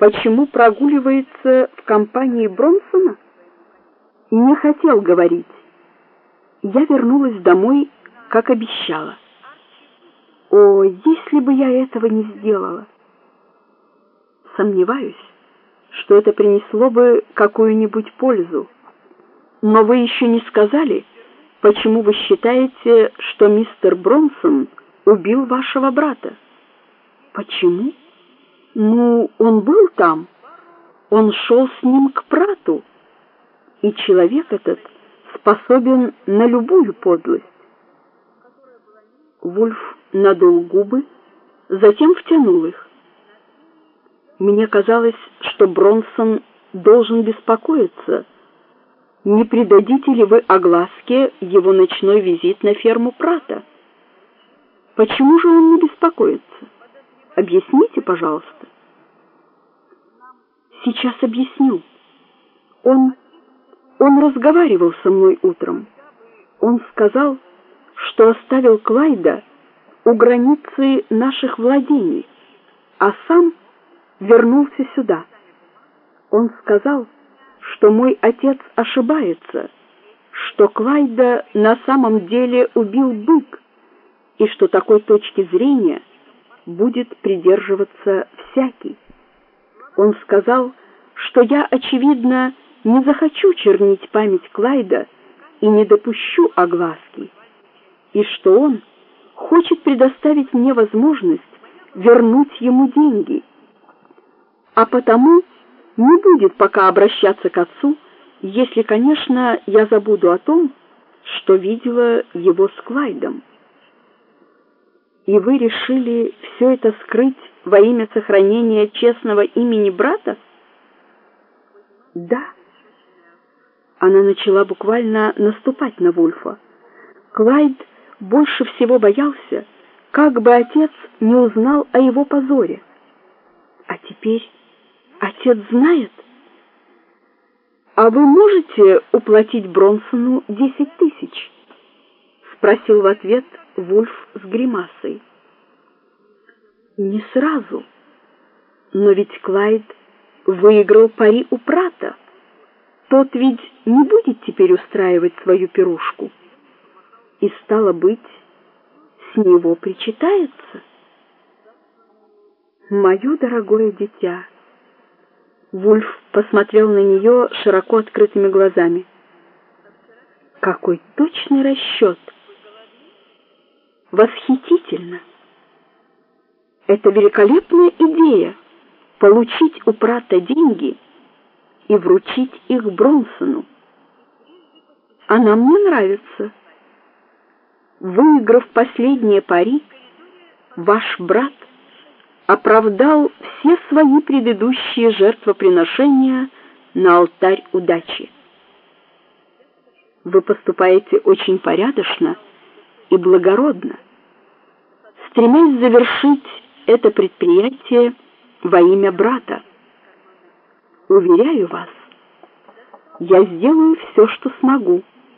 почему прогуливается в компании Бронсона? Не хотел говорить. Я вернулась домой, как обещала. О, если бы я этого не сделала! Сомневаюсь, что это принесло бы какую-нибудь пользу. Но вы еще не сказали, почему вы считаете, что мистер Бронсон убил вашего брата? Почему? Ну, он был там. Он шел с ним к Прату. И человек этот способен на любую подлость. Вульф надул губы, затем втянул их. Мне казалось, что Бронсон должен беспокоиться. Не придадите ли вы огласке его ночной визит на ферму Прата? Почему же он не беспокоится? Объясните, пожалуйста. Сейчас объясню. Он разговаривал со мной утром. Он сказал, что оставил Клайда у границы наших владений, а сам вернулся сюда. Он сказал, что мой отец ошибается, что Клайда на самом деле убил бык, и что такой точки зрения будет придерживаться всякий. Он сказал, что я, очевидно, не захочу чернить память Клайда и не допущу огласки, и что он хочет предоставить мне возможность вернуть ему деньги, а потому не будет пока обращаться к отцу, если, конечно, я забуду о том, что видела его с Клайдом. И вы решили все это скрыть во имя сохранения честного имени брата? Да. Она начала буквально наступать на Вульфа. Клайд больше всего боялся, как бы отец не узнал о его позоре. А теперь отец знает? А вы можете уплатить Бронсону 10 тысяч? Спросил в ответ Вульф с гримасой. Не сразу. Но ведь Клайд выиграл пари у Прата. Тот ведь не будет теперь устраивать свою пирушку. И стало быть, с него причитается. Мое дорогое дитя. Вульф посмотрел на нее широко открытыми глазами. Какой точный расчет! Восхитительно! Это великолепная идея — получить у Прата деньги и вручить их Бронсону. Она мне нравится. Выиграв последние пари, ваш брат оправдал все свои предыдущие жертвоприношения на алтарь удачи. Вы поступаете очень порядочно и благородно, стремясь завершить это предприятие во имя брата. Уверяю вас, я сделаю все, что смогу.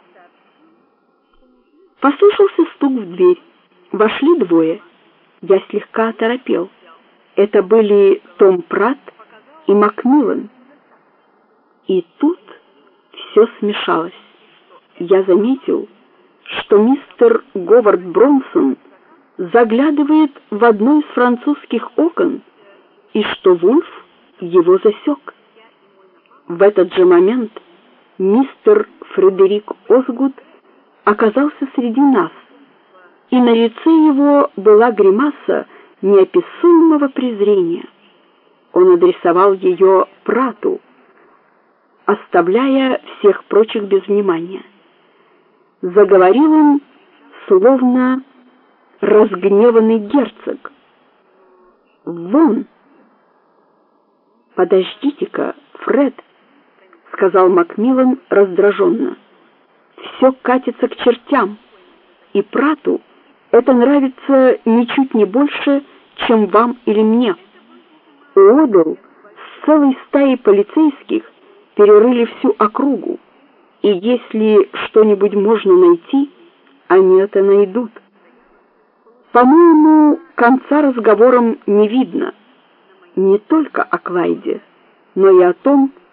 Послышался стук в дверь. Вошли двое. Я слегка оторопел. Это были Том Прат и Макмиллан. И тут все смешалось. Я заметил, что мистер Говард Бронсон заглядывает в одно из французских окон, и что Вульф его засек. В этот же момент мистер Фредерик Озгуд оказался среди нас, и на лице его была гримаса неописуемого презрения. Он адресовал ее Прату, оставляя всех прочих без внимания. Заговорил он, словно разгневанный герцог. «Вон!» «Подождите-ка, Фред», — сказал Макмиллан раздраженно. «Все катится к чертям, и Прату это нравится ничуть не больше, чем вам или мне. Уодл с целой стаей полицейских перерыли всю округу, и если что-нибудь можно найти, они это найдут. По-моему, конца разговорам не видно. не только о Клайде, но и о том,